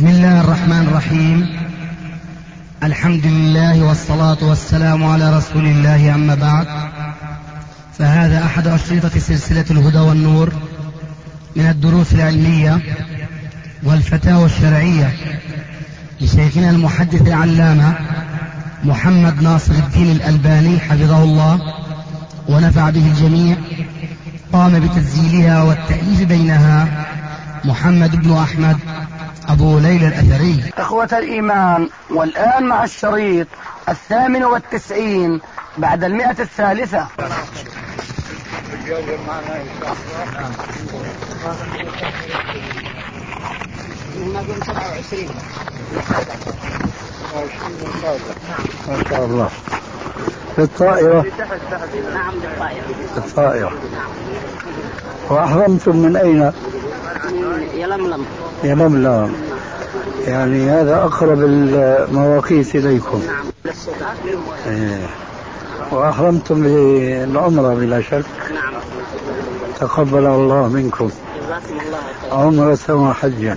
بسم الله الرحمن الرحيم. الحمد لله والصلاة والسلام على رسول الله، أما بعد، فهذا أحد أشرطة سلسلة الهدى والنور من الدروس العلمية والفتاوى الشرعية لشيخنا المحدث العلامة محمد ناصر الدين الألباني حفظه الله ونفع به الجميع. قام بتسجيلها والتأليف بينها محمد بن أحمد أبو ليلى الأثري. إخوة الإيمان، والآن مع الشريط 98 بعد 100 الثالثة. ما شاء الله. في الطائرة. نعم الطائرة. وأحرمتم من أين؟ يلملم. يلملم، يعني هذا أقرب المواقيت إليكم. نعم. وأحرمتم بالعمرة بلا شك. نعم. تقبل الله منكم عمرة وحجا.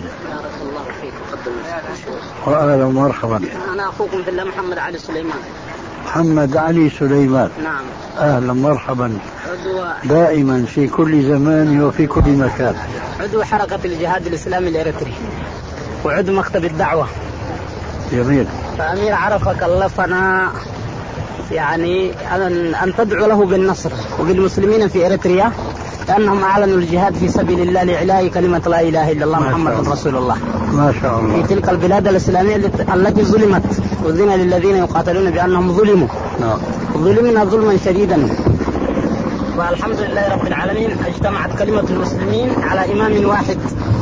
وأهلا ومرحبا. أنا أخوكم في الله محمد علي سليمان. محمد علي سليمان. نعم. أهلا مرحبا دائما في كل زمان وفي كل مكان. عضو حركة الجهاد الإسلامي الإريتري وعضو مكتب الدعوة. جميل. فأمير عرفة كلفنا يعني أن تدعو له بالنصر وبالمسلمين في إريتريا، لأنهم أعلنوا الجهاد في سبيل الله لإعلاء كلمة لا إله إلا الله محمد رسول الله. ما شاء الله. في تلك البلاد الإسلامية التي ظلمت، وذين للذين يقاتلون بأنهم ظلموا. نعم. ظلمنا ظلما شديدا، والحمد لله رب العالمين اجتمعت كلمة المسلمين على إمام واحد،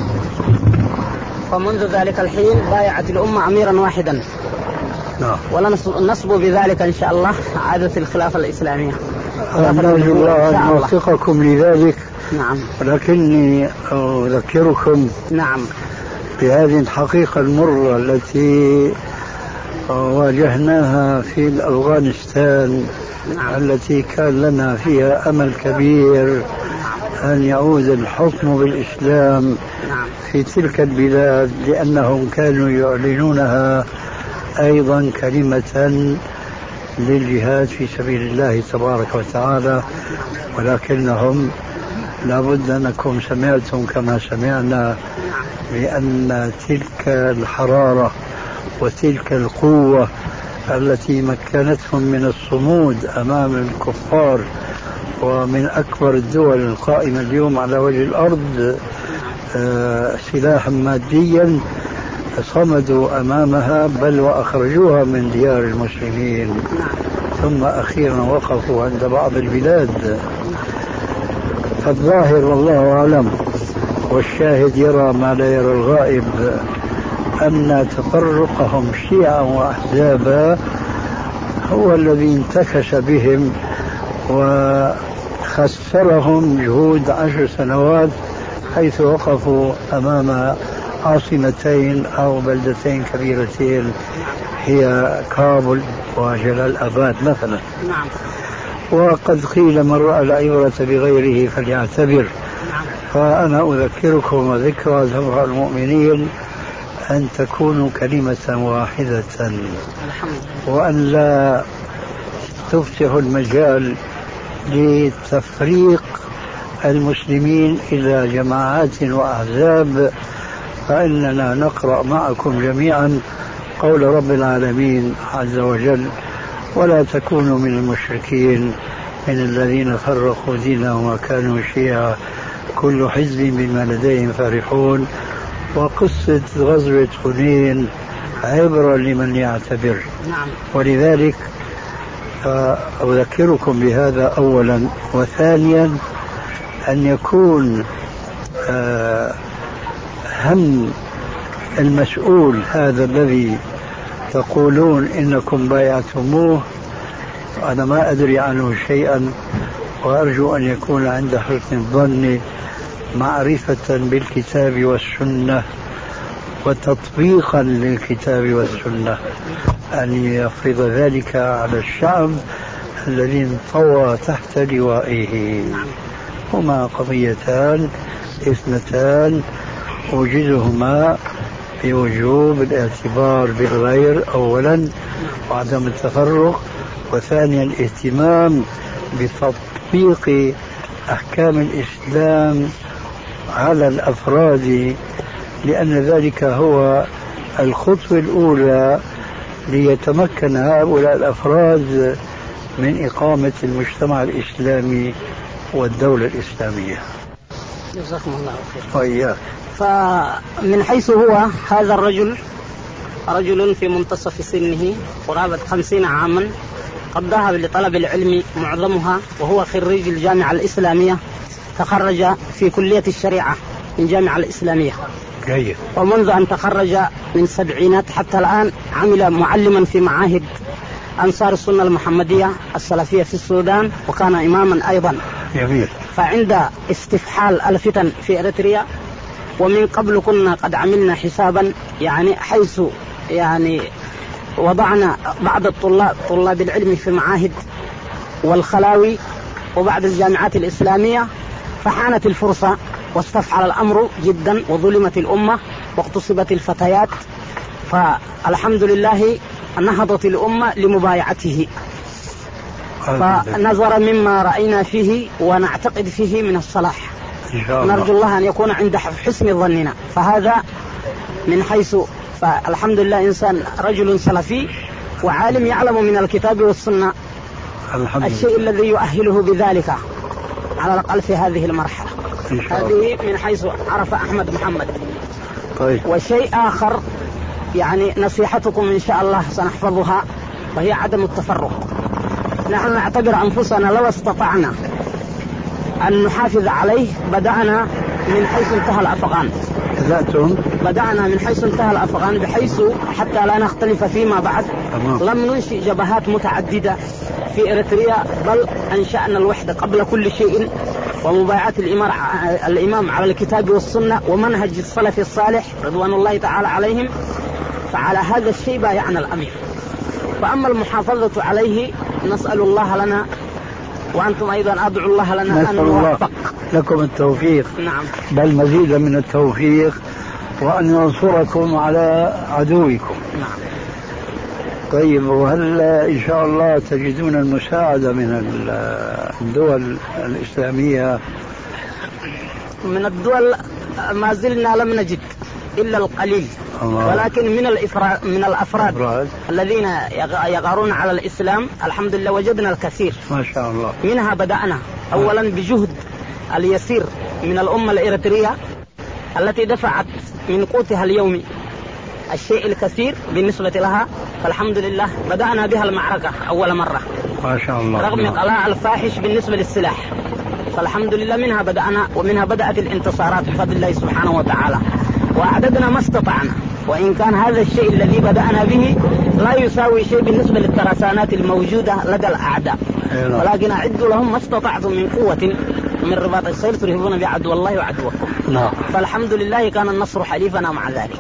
ومنذ ذلك الحين بايعت الأمة أميرا واحدا. نعم. ونصب بذلك إن شاء الله عادة الخلافة الإسلامية. نرجو الله أن يوفقكم لذلك. نعم. ولكني أذكركم نعم بهذه الحقيقة المرة التي واجهناها في أفغانستان. نعم. التي كان لنا فيها أمل كبير أن يعود الحكم بالإسلام. نعم. في تلك البلاد، لأنهم كانوا يعلنونها أيضا كلمة للجهاد في سبيل الله تبارك وتعالى، ولكنهم لابد أنكم سمعتم كما سمعنا بأن تلك الحرارة وتلك القوة التي مكنتهم من الصمود أمام الكفار ومن أكبر الدول القائمة اليوم على وجه الأرض سلاحا ماديا، صمدوا أمامها بل وأخرجوها من ديار المسلمين، ثم أخيرا وقفوا عند بعض البلاد. فالظاهر والله أعلم والشاهد يرى ما لا يرى الغائب أن تفرقهم شيعا وأحزابا هو الذي انتكس بهم وخسرهم جهود 10 سنوات، حيث وقفوا أمام عاصمتين أو بلدتين كبيرتين هي كابول وجلال آباد مثلا. نعم. وقد قيل من رأى العبرة بغيره فليعتبر. فأنا أذكركم وذكرى جمع المؤمنين أن تكونوا كلمة واحدة، وأن لا تفتحوا المجال لتفريق المسلمين إلى جماعات وأحزاب. فإننا نقرأ معكم جميعا قول رب العالمين عز وجل: ولا تكونوا من المشركين من الذين فرقوا دينهم وكانوا شيعا كل حزب بما لديهم فرحون. وقصة غزوة حنين عبرة لمن يعتبر. نعم. ولذلك أذكركم بهذا أولا. وثانيا أن يكون هم المسؤول هذا الذي تقولون إنكم بايعتموه، أنا ما أدري عنه شيئا، وأرجو أن يكون عند حسن الظن معرفة بالكتاب والسنة وتطبيقا للكتاب والسنة، أن يفرض ذلك على الشعب الذي انطوى تحت لوائه. هما قضيتان اثنتان أوجزهما بوجوب الاعتبار بالغير أولا وعدم التفرق، وثانيا الاهتمام بتطبيق أحكام الإسلام على الأفراد، لأن ذلك هو الخطوة الأولى ليتمكن هؤلاء الأفراد من إقامة المجتمع الإسلامي والدولة الإسلامية. جزاكم الله خير. وإياك. فمن حيث هو هذا الرجل رجل في منتصف سنه قرابة 50 عاما، قد ذهب لطلب العلم معظمها، وهو خريج الجامعة الإسلامية، تخرج في كلية الشريعة من الجامعة الإسلامية. جيد. ومنذ أن تخرج من السبعينات حتى الآن عمل معلما في معاهد أنصار السنة المحمدية السلفية في السودان، وكان إماما أيضا. جميل. فعند استفحال الفتن في إريتريا، ومن قبل كنا قد عملنا حسابا يعني حيث يعني وضعنا بعض طلاب العلم في معاهد والخلاوي وبعض الجامعات الإسلامية، فحانت الفرصة واستفحل الأمر جدا، وظلمت الأمة واغتصبت الفتيات، فالحمد لله نهضت الأمة لمبايعته، فنظر مما رأينا فيه ونعتقد فيه من الصلاح، نرجو الله أن يكون عند حسن ظننا. فهذا من حيث، فالحمد لله إنسان رجل سلفي وعالم يعلم من الكتاب والسنة الشيء الذي يؤهله بذلك على الأقل في هذه المرحلة. هذه من حيث عرف أحمد محمد. طيب. وشيء آخر يعني نصيحتكم إن شاء الله سنحفظها، وهي عدم التفرق. نحن نعتبر أنفسنا لو استطعنا أن نحافظ عليه بدأنا من حيث انتهى الأفغان. بدأنا من حيث انتهى الأفغان، بحيث حتى لا نختلف فيما بعد لم ننشئ جبهات متعددة في إريتريا، بل أنشأنا الوحدة قبل كل شيء، ومبايعة الإمام على الكتاب والسنة ومنهج السلف الصالح رضوان الله تعالى عليهم. فعلى هذا الشيء بايعنا الأمير. فأما المحافظة عليه نسأل الله لنا، وأنتم أيضا أدعو الله لنا أن نوفق لكم التوفيق. نعم. بل مزيدا من التوفيق، وأن ينصركم على عدوكم. نعم. طيب، وهل إن شاء الله تجدون المساعدة من الدول الإسلامية؟ من الدول ما زلنا لم نجد إلا القليل، ولكن من الأفراد الذين يغارون على الإسلام الحمد لله وجدنا الكثير ما شاء الله. منها بدأنا أولا بجهد اليسير من الأمة الإريترية التي دفعت من قوتها اليومي الشيء الكثير بالنسبة لها، فالحمد لله بدأنا بها المعركة أول مرة ما شاء الله، رغم قلاع الفاحش بالنسبة للسلاح، فالحمد لله منها بدأنا، ومنها بدأت الانتصارات بفضل الله سبحانه وتعالى، وأعددنا ما استطعنا، وإن كان هذا الشيء الذي بدأنا به لا يساوي شيء بالنسبة للترسانات الموجودة لدى الأعداء، ولكن أعدوا لهم ما استطعتم من قوة من رباط الخيل ترهبون بعدو الله وعدوكم. فالحمد لله كان النصر حليفنا مع ذلك.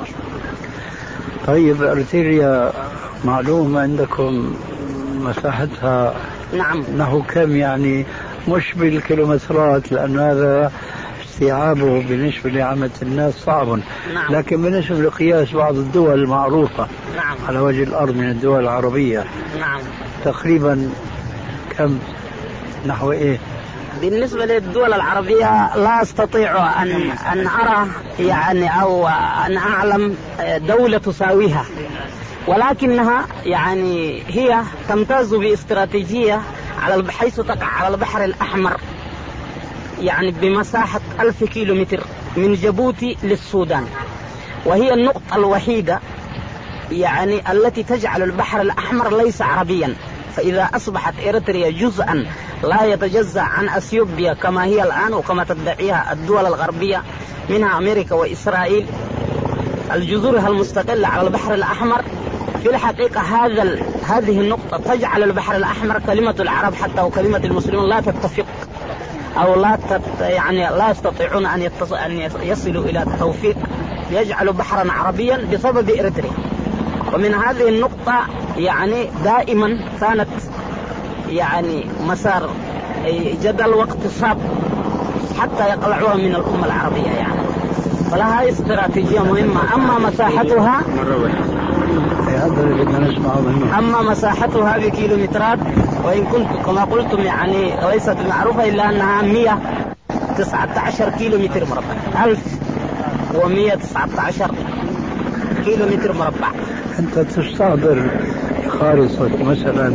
طيب، إريتريا معلوم عندكم مساحتها؟ نعم. أنه كم يعني، مش بالكيلومترات لأن هذا استيعابه بالنسبة لعامة الناس صعب. نعم. لكن بالنسبة لقياس بعض الدول المعروفة نعم. على وجه الأرض من الدول العربية. نعم. تقريبا كم، نحو إيه؟ بالنسبة للدول العربية لا أستطيع أن أرى يعني أو أن أعلم دولة تساويها، ولكنها يعني هي تمتاز باستراتيجية حيث تقع على البحر الأحمر، يعني بمساحة 1000 كيلومتر من جيبوتي للسودان، وهي النقطة الوحيدة يعني التي تجعل البحر الأحمر ليس عربيا. فإذا أصبحت إريتريا جزءا لا يتجزأ عن أثيوبيا كما هي الآن وكما تدعيها الدول الغربية منها أمريكا وإسرائيل، الجزرها المستقلة على البحر الأحمر، في الحقيقة هذه النقطة تجعل البحر الأحمر كلمة العرب حتى وكلمة المسلمين لا تتفق، أو يعني لا يستطيعون أن يصلوا إلى التوفيق ليجعلوا بحرا عربيا بسبب إريتريا. ومن هذه النقطة يعني دائما كانت يعني مسار جدل واقتصاد حتى يقلعوها من الأمة العربية يعني. فلها استراتيجية مهمة. أما مساحتها هذا اللي بدنا نسمعه منه. أما مساحتها بكيلومترات، وإن كنت كما قلتم يعني ليست معروفة إلا أنها 119 كيلومتر مربع، 1119 كيلومتر مربع. أنت تستحضر خارطة مثلا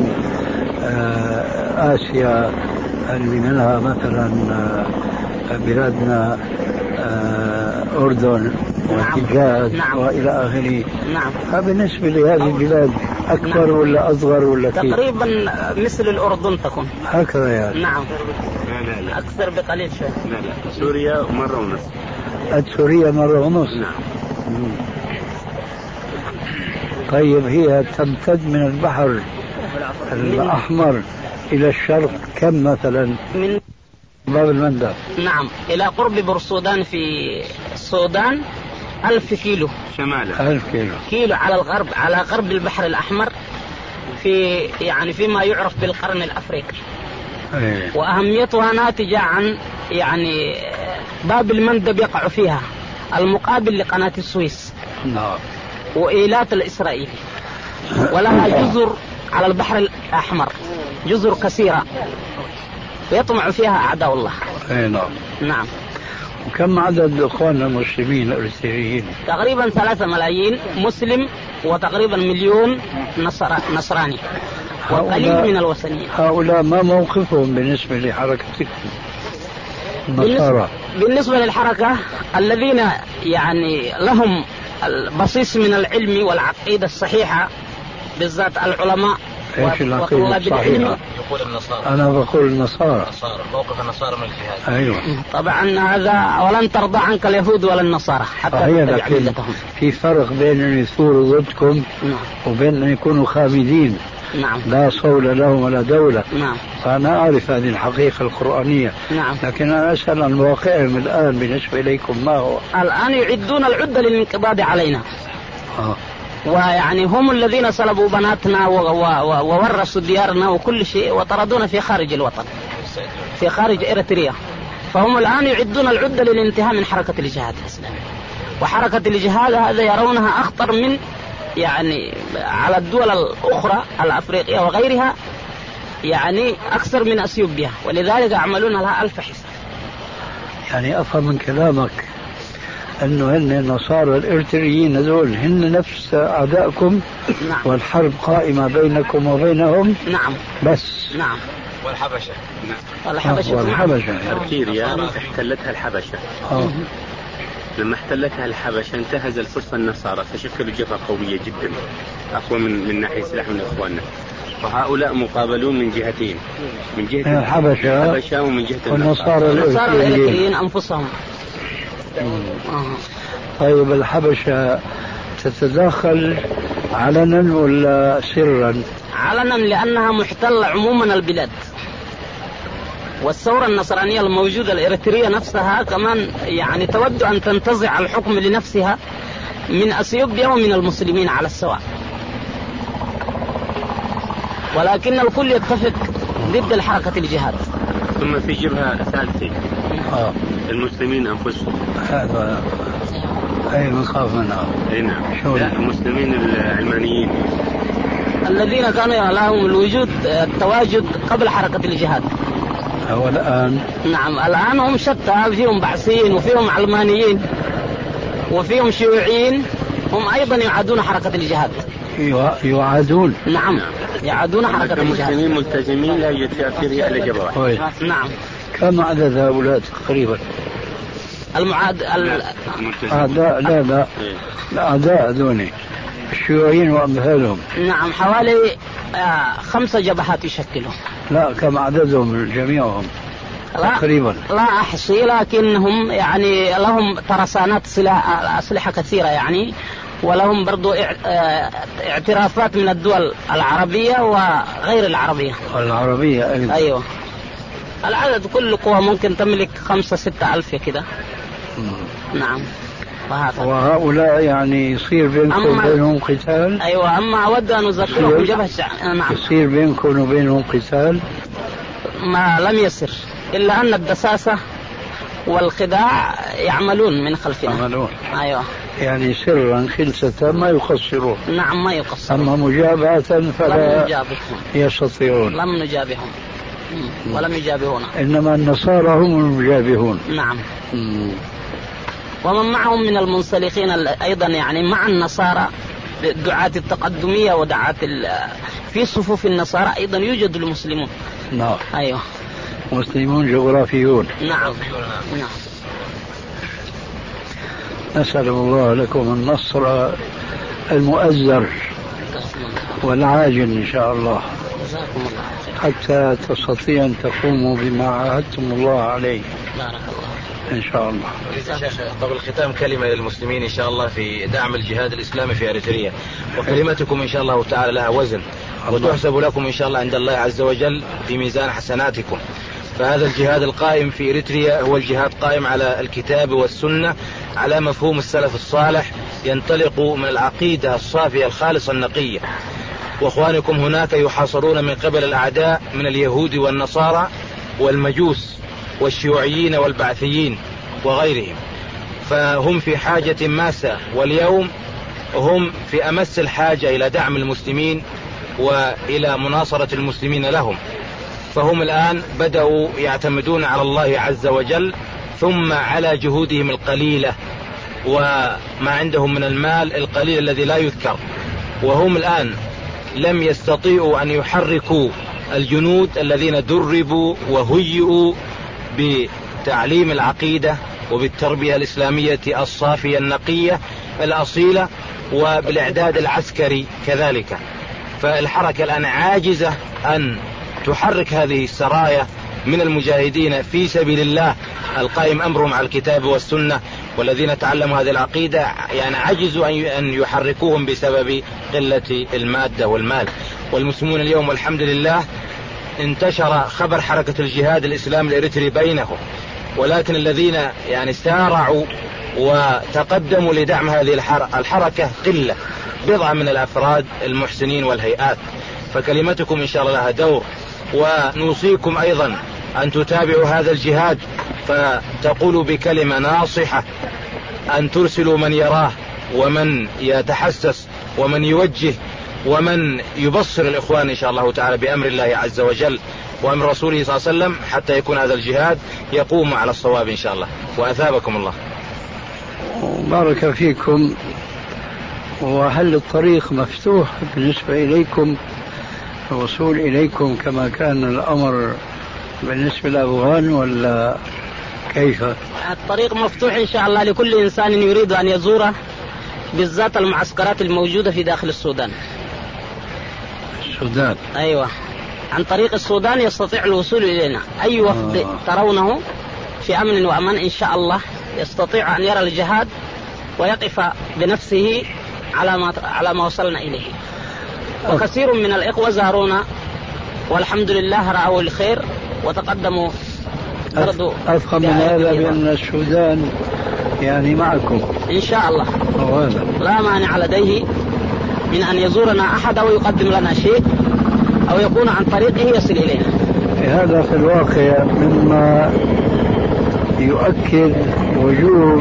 آسيا اللي منها مثلا بلادنا أردن والحجاز وإلى آخره. نعم. فبالنسبة لهذه البلاد أكبر ولا أصغر ولا كيف؟ تقريبا مثل الأردن تكون هكذا يعني. نعم. لا. أكثر بقليل شوي. لا سوريا مرة ونص. سوريا مرة ونص. نعم. طيب هي تمتد من البحر الأحمر إلى الشرق كم مثلا؟ من باب المندب. نعم إلى قرب بورسودان في السودان 1000 كيلو شمالا. 1000 كيلو على الغرب، على غرب البحر الأحمر، في يعني فيما يعرف بالقرن الأفريقي. وأهميتها ناتجة عن يعني باب المندب يقع فيها المقابل لقناة السويس. نعم. وإيلات الإسرائيلي، ولها جزر على البحر الأحمر، جزر كثيرة ويطمع فيها أعداء الله. نعم. نعم. وكم عدد إخواننا المسلمين الأرثريين؟ تقريبا 3 ملايين مسلم، وتقريبا 1,000,000 نصراني، وقليل من الوثنيين. هؤلاء ما موقفهم بالنسبة لحركتكم النصارى؟ بالنسبة للحركة الذين يعني لهم البصيص من العلم والعقيدة الصحيحة، بالذات العلماء وطلاب العلم. يقول النصارى. أنا بقول النصارى. موقف النصارى من الجهاد. أيوة. طبعا هذا ولن ترضى عنك اليهود ولا النصارى حتى تتبع ملتهم. في فرق بين أن يثوروا ضدكم وبين أن يكونوا خامدين. نعم. لا صول لهم ولا دولة. نعم. فأنا أعرف هذه الحقيقة القرآنية. نعم. لكن أنا أسأل عن واقعهم الآن بالنسبة إليكم ما هو؟ الآن يعدون العدة للانقضاض علينا. ويعني هم الذين صلبوا بناتنا وورثوا ديارنا وكل شيء، وطردونا في خارج الوطن، في خارج إريتريا. فهم الآن يعدون العدة للانتهاء من حركة الجهاد الإسلامي. وحركة الجهاد هذا يرونها أخطر من يعني على الدول الأخرى الأفريقية وغيرها، يعني أكثر من أثيوبيا، ولذلك يعملون لها 1000 حساب. يعني أفهم من كلامك أنه هن النصارى الإرتريين هذول هن نفس أعدائكم. نعم. والحرب قائمة بينكم وبينهم. نعم. بس. نعم. والحبشة. والحبشة. أرتيريا احتلتها الحبشة. لما احتلتها الحبشة انتهز الفرصة النصارى، فشكلوا جبهة قوية جدا أقوى من ناحية سلاح من إخواننا. وهؤلاء مقابلون من جهتين، من جهة الحبشة ومن جهة النصارى الإرتريين أنفسهم. طيب الحبشة تتدخل علنا ولا سرا؟ علنا، لأنها محتلة عموما البلاد. والثورة النصرانية الموجودة الإريترية نفسها كمان يعني تود أن تنتزع الحكم لنفسها من أثيوبيا ومن المسلمين على السواء، ولكن الكل يتفق ضد الحركة الجهاد. ثم في جبهة ثالثة المسلمين أنفسهم. هذا أي مخاف منها. أي نعم. لا، المسلمين العلمانيين الذين كانوا لهم الوجود التواجد قبل حركة الجهاد. هو الآن. نعم الآن هم شتى، فيهم بعثيين وفيهم علمانيين وفيهم شيوعيين، هم أيضا يعادون حركة الجهاد. يعادون. نعم يعادون حركة الجهاد. المسلمين ملتزمين لا يوجد تأثير إلا جبهة واحدة. نعم. كم عدد هؤلاء تقريبا؟ أعداء لا الأعداء دوني الشيوعيين وأمثالهم. نعم حوالي 5 جبهات يشكلوا. لا كم عددهم جميعهم تقريبا؟ لا أحصي، لكنهم يعني لهم ترسانات أسلحة كثيرة يعني، ولهم برضو اعترافات من الدول العربية وغير العربية. العربية أيضا. أيوة. العدد كل قوة ممكن تملك 5-6 ألف كده. نعم. وهؤلاء يعني يصير بينكم وبينهم قتال؟ أيوة. أما أود أن أذكركم جبهة نعم. يصير بينكم وبينهم قتال؟ ما لم يصير، إلا أن الدساسة والخداع يعملون من خلفنا. يعملون. أيوة. يعني سرا خلسة ما يقصرون. نعم ما يقصرون. أما مجابهة فلا يستطيعون. لم نجابههم ولم يجابهونا. إنما النصارى هم المجابهون. نعم. ومن معهم من المنسلخين أيضا، يعني مع النصارى دعاة التقدمية ودعاة في صفوف النصارى أيضا يوجد المسلمون. نعم. أيوة. مسلمون جغرافيون. نعم. نعم. نسأل الله لكم النصر المؤزر والعاجل إن شاء الله، حتى تستطيع أن تقوموا بما عاهدتم الله عليه. بارك الله إن شاء الله. قبل الختام كلمة للمسلمين إن شاء الله في دعم الجهاد الإسلامي في أريتريا، وكلمتكم إن شاء الله تعالى لها وزن وتحسب لكم إن شاء الله عند الله عز وجل في ميزان حسناتكم. فهذا الجهاد القائم في إريتريا هو الجهاد قائم على الكتاب والسنة على مفهوم السلف الصالح، ينطلق من العقيدة الصافية الخالصة النقية. وإخوانكم هناك يحاصرون من قبل الأعداء من اليهود والنصارى والمجوس والشيوعيين والبعثيين وغيرهم، فهم في حاجة ماسة، واليوم هم في أمس الحاجة إلى دعم المسلمين وإلى مناصرة المسلمين لهم. فهم الآن بدأوا يعتمدون على الله عز وجل، ثم على جهودهم القليلة وما عندهم من المال القليل الذي لا يذكر. وهم الآن لم يستطيعوا أن يحركوا الجنود الذين دربوا وهيئوا بتعليم العقيدة وبالتربية الإسلامية الصافية النقية الأصيلة وبالإعداد العسكري كذلك. فالحركة الآن عاجزة أن تحرك هذه السرايا من المجاهدين في سبيل الله القائم أمرهم على الكتاب والسنة، والذين تعلموا هذه العقيدة يعني عجزوا أن يحركوهم بسبب قلة المادة والمال. والمسلمون اليوم والحمد لله انتشر خبر حركة الجهاد الإسلامي الإريتري بينهم، ولكن الذين يعني سارعوا وتقدموا لدعم هذه الحركة قلة، بضعة من الأفراد المحسنين والهيئات. فكلمتكم إن شاء الله لها دور، ونوصيكم أيضا أن تتابعوا هذا الجهاد، فتقولوا بكلمة ناصحة، أن ترسلوا من يراه ومن يتحسس ومن يوجه ومن يبصر الإخوان إن شاء الله تعالى بأمر الله عز وجل وأمر رسوله صلى الله عليه وسلم، حتى يكون هذا الجهاد يقوم على الصواب إن شاء الله. وأثابكم الله. بارك فيكم. وهل الطريق مفتوح بالنسبة إليكم الوصول إليكم كما كان الأمر بالنسبة للأفغان، ولا كيف؟ الطريق مفتوح إن شاء الله لكل إنسان يريد أن يزوره، بالذات المعسكرات الموجودة في داخل السودان. السودان؟ أيوة، عن طريق السودان يستطيع الوصول إلينا. أي وفد ترونه في أمن وأمان إن شاء الله يستطيع أن يرى الجهاد ويقف بنفسه على ما وصلنا إليه. وكثير من الإخوة زارونا والحمد لله رأوا الخير وتقدموا. أفهم من هذا بأن السودان يعني معكم إن شاء الله، لا مانع لديه من أن يزورنا أحد أو يقدم لنا شيء أو يكون عن طريقه يصل إلينا. هذا في الواقع مما يؤكد وجوب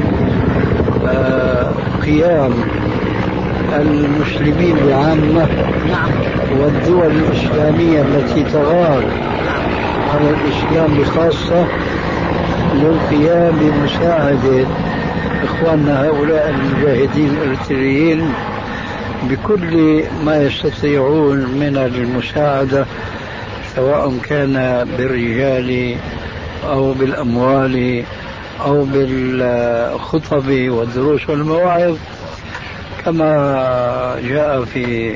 قيام المسلمين بعامة والدول الإسلامية التي تغار على الإسلام بخاصة للقيام بمساعدة إخواننا هؤلاء المجاهدين الإريتريين بكل ما يستطيعون من المساعدة، سواء كان بالرجال أو بالأموال أو بالخطب والدروس والمواعظ، كما جاء في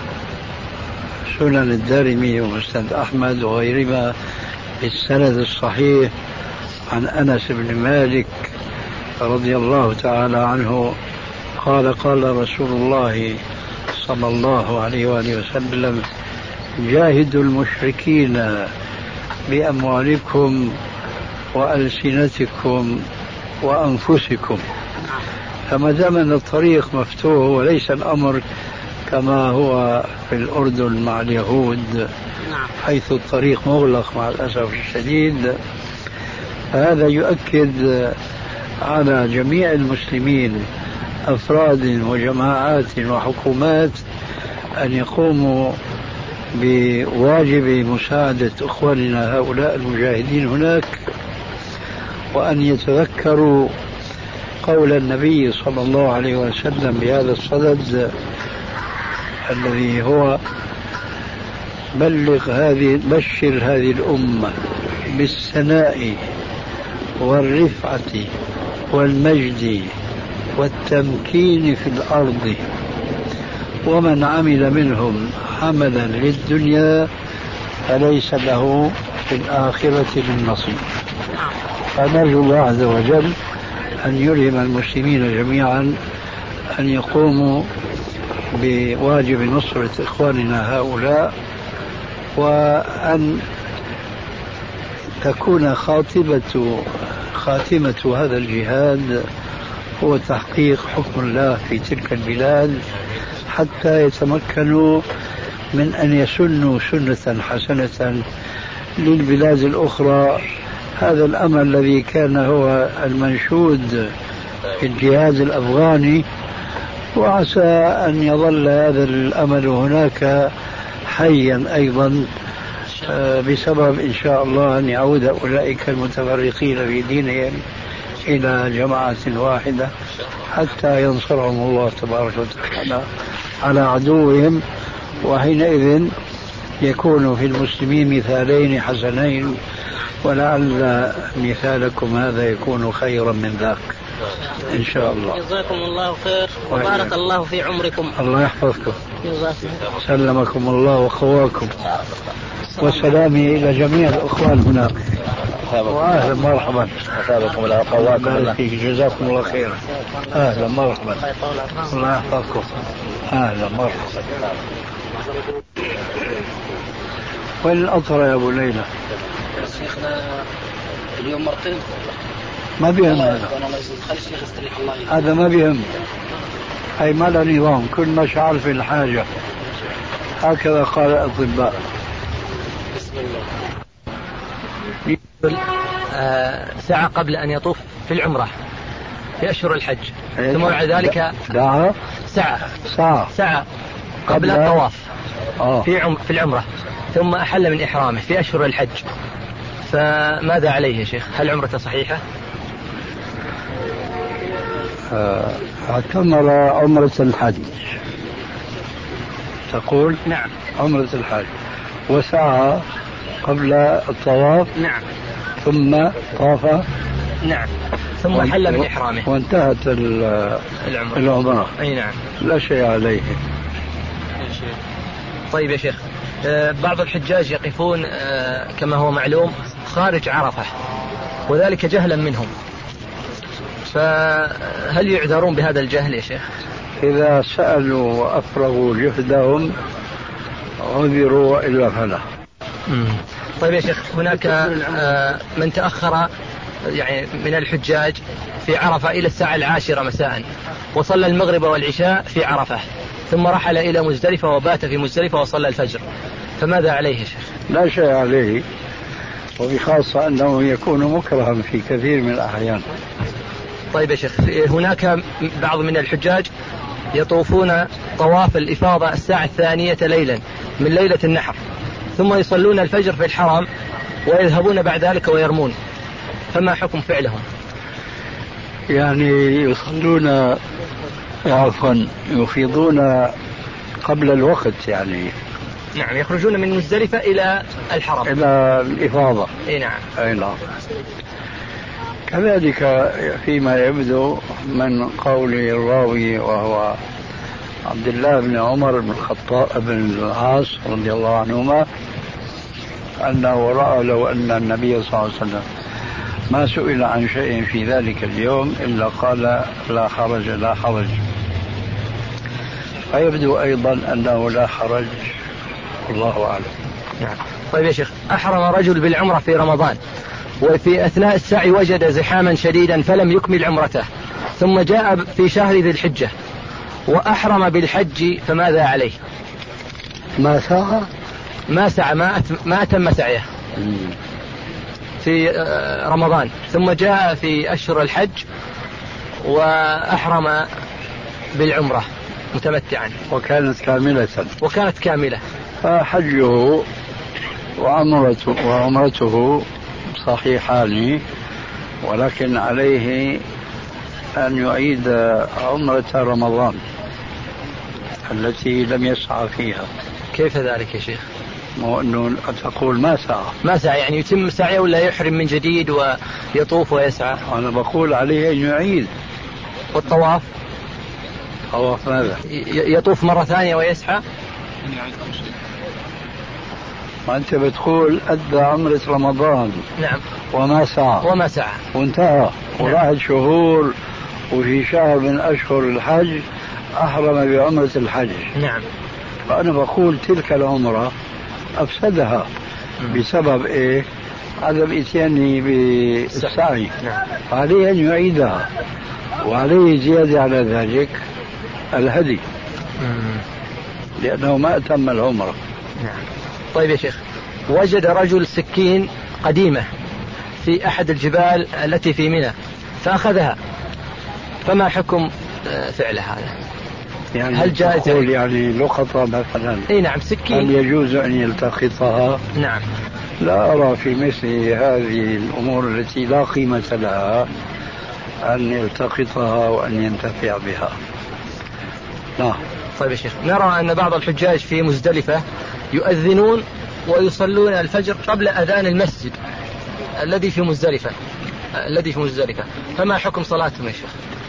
سنن الدارمي ومسند أحمد وغيرهما بالسند الصحيح عن أنس بن مالك رضي الله تعالى عنه قال: قال رسول الله صلى الله عليه وآله وسلم: جاهدوا المشركين بأموالكم وألسنتكم وأنفسكم. فما دام أن الطريق مفتوح وليس الأمر كما هو في الأردن مع اليهود حيث الطريق مغلق مع الأسف الشديد، هذا يؤكد على جميع المسلمين أفراد وجماعات وحكومات أن يقوموا بواجب مساعدة إخواننا هؤلاء المجاهدين هناك، وأن يتذكروا قول النبي صلى الله عليه وسلم بهذا الصدد الذي هو بشر هذه الأمة بالثناء والرفعة والمجد والتمكين في الأرض، ومن عمل منهم عملا للدنيا فليس له في الآخرة من نصيب. فنرجو الله عز وجل أن يلهم المسلمين جميعا أن يقوموا بواجب نصرة إخواننا هؤلاء، وأن تكون خاتمة هذا الجهاد هو تحقيق حكم الله في تلك البلاد، حتى يتمكنوا من أن يسنوا سنة حسنة للبلاد الأخرى. هذا الأمل الذي كان هو المنشود في الجهاد الأفغاني، وعسى أن يظل هذا الأمل هناك حيا أيضا بسبب إن شاء الله أن يعود أولئك المتفرقين في دينهم إلى جماعة واحدة حتى ينصرهم الله تبارك وتعالى على عدوهم، وحينئذ يكون في المسلمين مثالين حسنين، ولعل مثالكم هذا يكون خيرا من ذاك إن شاء الله. جزاكم الله خير وبارك الله في عمركم. الله يحفظكم. سلمكم الله وقواكم، وسلامي إلى جميع الأخوان هناك. وأهلا مرحبا. أثابكم الله وقواكم الله. جزاكم الله خيرا. أهلا مرحبا. الله يحفظكم. أهلا مرحبا. وين الأطرة يا أبو ليلى؟ شيخنا اليوم مرتين. ما بيهم هذا ما بيهم، أي ما له نظام، كل ما شعر في الحاجة، هكذا قال الأطباء. بسم الله. ساعة قبل أن يطوف في العمرة في أشهر الحج، ثم بعد ذلك ساعة قبل الطواف في العمرة، ثم أحل من إحرامه في أشهر الحج، فماذا عليه يا شيخ؟ هل عمرته صحيحة؟ اعتمر عمرة الحج تقول؟ نعم، عمرة الحج، وسعى قبل الطواف. نعم. ثم طاف. نعم. ثم حل من إحرامه وانتهت العمرة. أي نعم. لا شيء عليه. طيب يا شيخ، بعض الحجاج يقفون كما هو معلوم خارج عرفة، وذلك جهلا منهم، فهل يعذرون بهذا الجهل يا شيخ؟ إذا سألوا وأفرغوا جهدهم عذروا وإلا فلا. طيب يا شيخ، هناك من تأخر يعني من الحجاج في عرفة إلى الساعة 10 مساء، وصلى المغرب والعشاء في عرفة، ثم رحل إلى مزدلفة وبات في مزدلفة وصلى الفجر، فماذا عليه يا شيخ؟ لا شيء عليه، وبخاصة أنه يكون مكرها في كثير من الأحيان. طيب يا شيخ، هناك بعض من الحجاج يطوفون طواف الإفاضة الساعة 2 ليلا من ليلة النحر، ثم يصلون الفجر في الحرم ويذهبون بعد ذلك ويرمون، فما حكم فعلهم؟ يعني يصلون يفيضون قبل الوقت يعني. نعم، يخرجون من مزدلفة إلى الحرم، إلى الإفاضة. أي نعم. أي نعم. كذلك فيما يبدو من قول الراوي وهو عبد الله بن عمر بن الخطاب بن العاص رضي الله عنهما أنه رأى لو أن النبي صلى الله عليه وسلم ما سئل عن شيء في ذلك اليوم إلا قال لا حرج لا حرج، فيبدو أيضا أنه لا حرج، الله أعلم. نعم. طيب يا شيخ، أحرم رجل بالعمرة في رمضان، وفي أثناء السعي وجد زحاما شديدا فلم يكمل عمرته، ثم جاء في شهر ذي الحجة وأحرم بالحج، فماذا عليه؟ ما سعى ما أتم سعيه. في رمضان ثم جاء في أشهر الحج وأحرم بالعمرة متمتعا وكانت كاملة فحجه وعمرته صحيحان، ولكن عليه أن يعيد عمرة رمضان التي لم يسعى فيها. كيف ذلك يا شيخ؟ مو أنه تقول ما سعى يعني يتم سعيه ولا يحرم من جديد ويطوف ويسعى؟ أنا بقول عليه أن يعيد. والطواف؟ طواف ماذا؟ يطوف مرة ثانية ويسعى؟ ما أنت بتقول أدى عمرة رمضان. نعم. وما سعى وانتهى. نعم. وراحت شهور وفي شهر من أشهر الحج أحرم بعمرة الحج. نعم. فأنا بقول تلك العمرة أفسدها بسبب إيه؟ عدم إتياني بالسعي. نعم. عليه أن يعيدها، وعليه زيادة على ذلك الهدي لأنه ما أتم العمرة. نعم. طيب يا شيخ، وجد رجل سكين قديمة في أحد الجبال التي في منى فأخذها، فما حكم فعل هذا؟ يعني هل جائز يعني لقطة مثلا؟ اي نعم، سكين. هل يجوز أن يلتقطها؟ نعم. لا أرى في مثل هذه الأمور التي لا قيمة لها أن يلتقطها وأن ينتفع بها. لا. طيب يا شيخ، نرى أن بعض الحجاج في مزدلفة يؤذنون ويصلون الفجر قبل أذان المسجد الذي في مزدلفة، فما حكم صلاتهم يا شيخ؟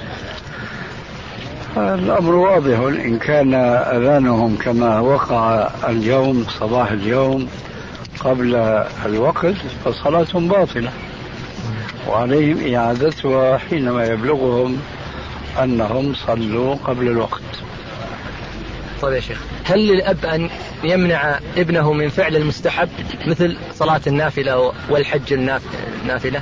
الأمر واضح، إن كان أذانهم كما وقع اليوم صباح اليوم قبل الوقت فصلاتهم باطلة، وعليهم إعادتها حينما يبلغهم أنهم صلوا قبل الوقت. طيب يا شيخ، هل للأب أن يمنع ابنه من فعل المستحب مثل صلاة النافلة والحج النافلة؟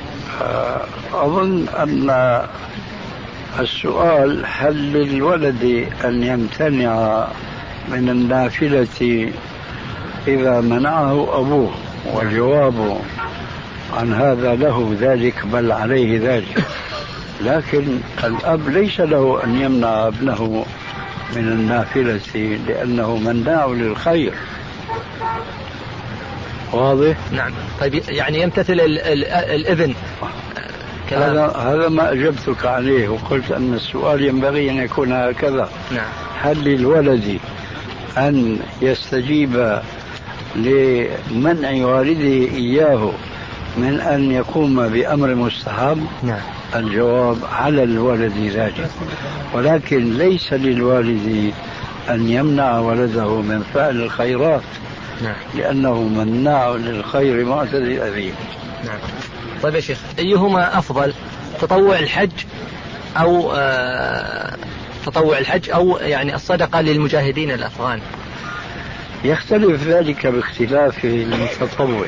أظن أن السؤال هل للولد أن يمتنع من النافلة إذا منعه أبوه، والجواب عن هذا له ذلك بل عليه ذلك، لكن الأب ليس له أن يمنع ابنه من النافلة لأنه مناع للخير. واضح؟ نعم. طيب يعني يمتثل الابن. هذا ما أجبتك عليه، وقلت أن السؤال ينبغي أن يكون هكذا. نعم. هل للولد أن يستجيب لمنع والده إياه من أن يقوم بأمر مستحب؟ نعم. الجواب على الولد ذلك، ولكن ليس للوالد أن يمنع ولده من فعل الخيرات. نعم. لأنه مناع للخير معتدي أثيم. نعم. طيب يا شيخ، أيهما أفضل، تطوع الحج أو يعني الصدقة للمجاهدين الأفغان؟ يختلف ذلك باختلاف المتطوع،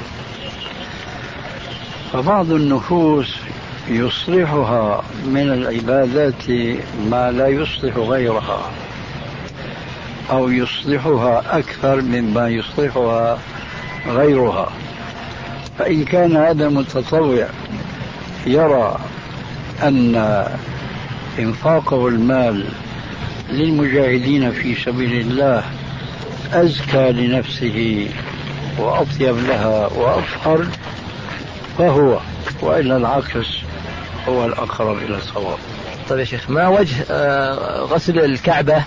فبعض النفوس يصلحها من العبادات ما لا يصلح غيرها، أو يصلحها أكثر مما يصلحها غيرها. فإن كان هذا المتطوع يرى أن إنفاقه المال للمجاهدين في سبيل الله أزكى لنفسه وأطيب لها وأفخر فهو، وإلا العكس هو الأقرب إلى الصواب. طيب يا شيخ، ما وجه غسل الكعبة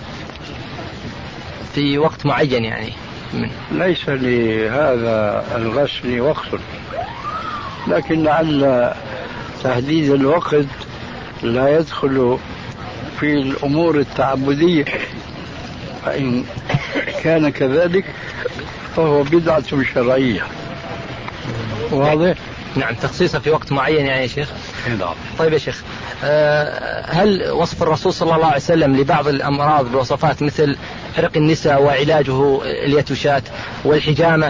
في وقت معين يعني؟ ليس لهذا الغسل وقت، لكن لعل تحديد الوقت لا يدخل في الأمور التعبدية، فإن كان كذلك فهو بدعة شرعية. واضح؟ نعم، تخصيصه في وقت معين يعني يا شيخ. نعم. طيب يا شيخ، هل وصف الرسول صلى الله عليه وسلم لبعض الأمراض بوصفات مثل حرق النساء وعلاجه اليتوشات والحجامة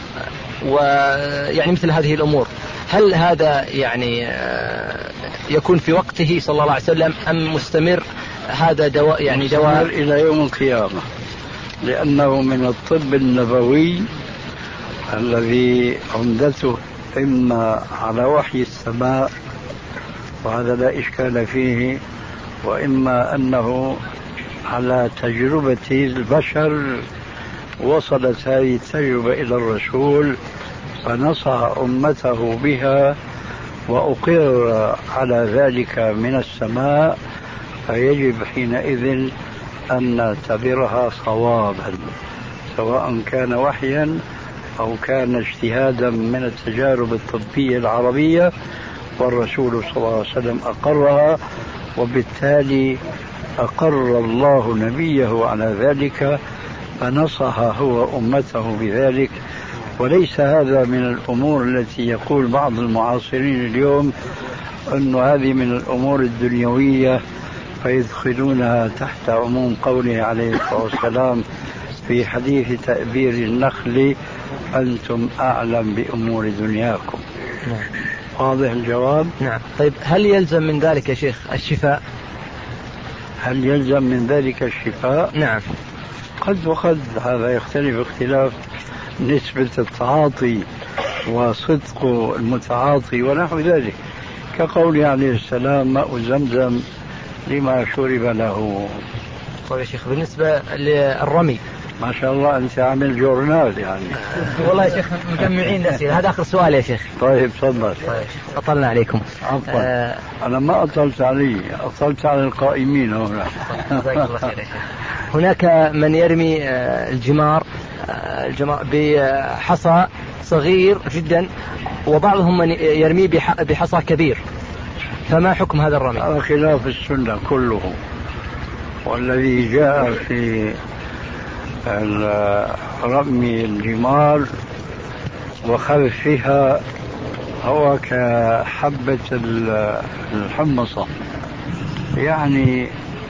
ويعني مثل هذه الأمور، هل هذا يعني يكون في وقته صلى الله عليه وسلم أم مستمر هذا دواء يعني دواء إلى يوم القيامة؟ لأنه من الطب النبوي الذي عمدته إما على وحي السماء وهذا لا إشكال فيه، وإما أنه على تجربة البشر وصلت هذه التجربة إلى الرسول فنصح أمته بها وأقر على ذلك من السماء، فيجب حينئذ أن نعتبرها صوابا سواء كان وحيا أو كان اجتهادا من التجارب الطبية العربية، والرسول صلى الله عليه وسلم أقرها، وبالتالي أقر الله نبيه على ذلك فنصح هو أمته بذلك. وليس هذا من الأمور التي يقول بعض المعاصرين اليوم أن هذه من الأمور الدنيوية فيدخلونها تحت عموم قوله عليه الصلاة والسلام في حديث تأبير النخل أنتم أعلم بأمور دنياكم. واضح الجواب؟ نعم. طيب هل يلزم من ذلك يا شيخ الشفاء؟ هل يلزم من ذلك الشفاء؟ نعم. قد وقد، هذا يختلف اختلاف نسبة التعاطي وصدق المتعاطي ونحو ذلك، كقوله عليه السلام ماء زمزم لما شرب له. طيب يا شيخ بالنسبة للرمي، ما شاء الله أنت عامل جورنال يعني. والله يا شيخ مجمعين الأسئلة. هذا آخر سؤال يا شيخ. طيب تفضل. طيب أطلنا عليكم. عفوا أنا ما أطلت علي، أطلت على القائمين هنا. جزاك الله خير يا شيخ. هناك من يرمي الجمار بحصى صغير جدا، وبعضهم من يرميه بحصى كبير، فما حكم هذا الرمي؟ على خلاف السنة كله، والذي جاء في رمي الجمار وخلفها هو كحبة الحمصة، يعني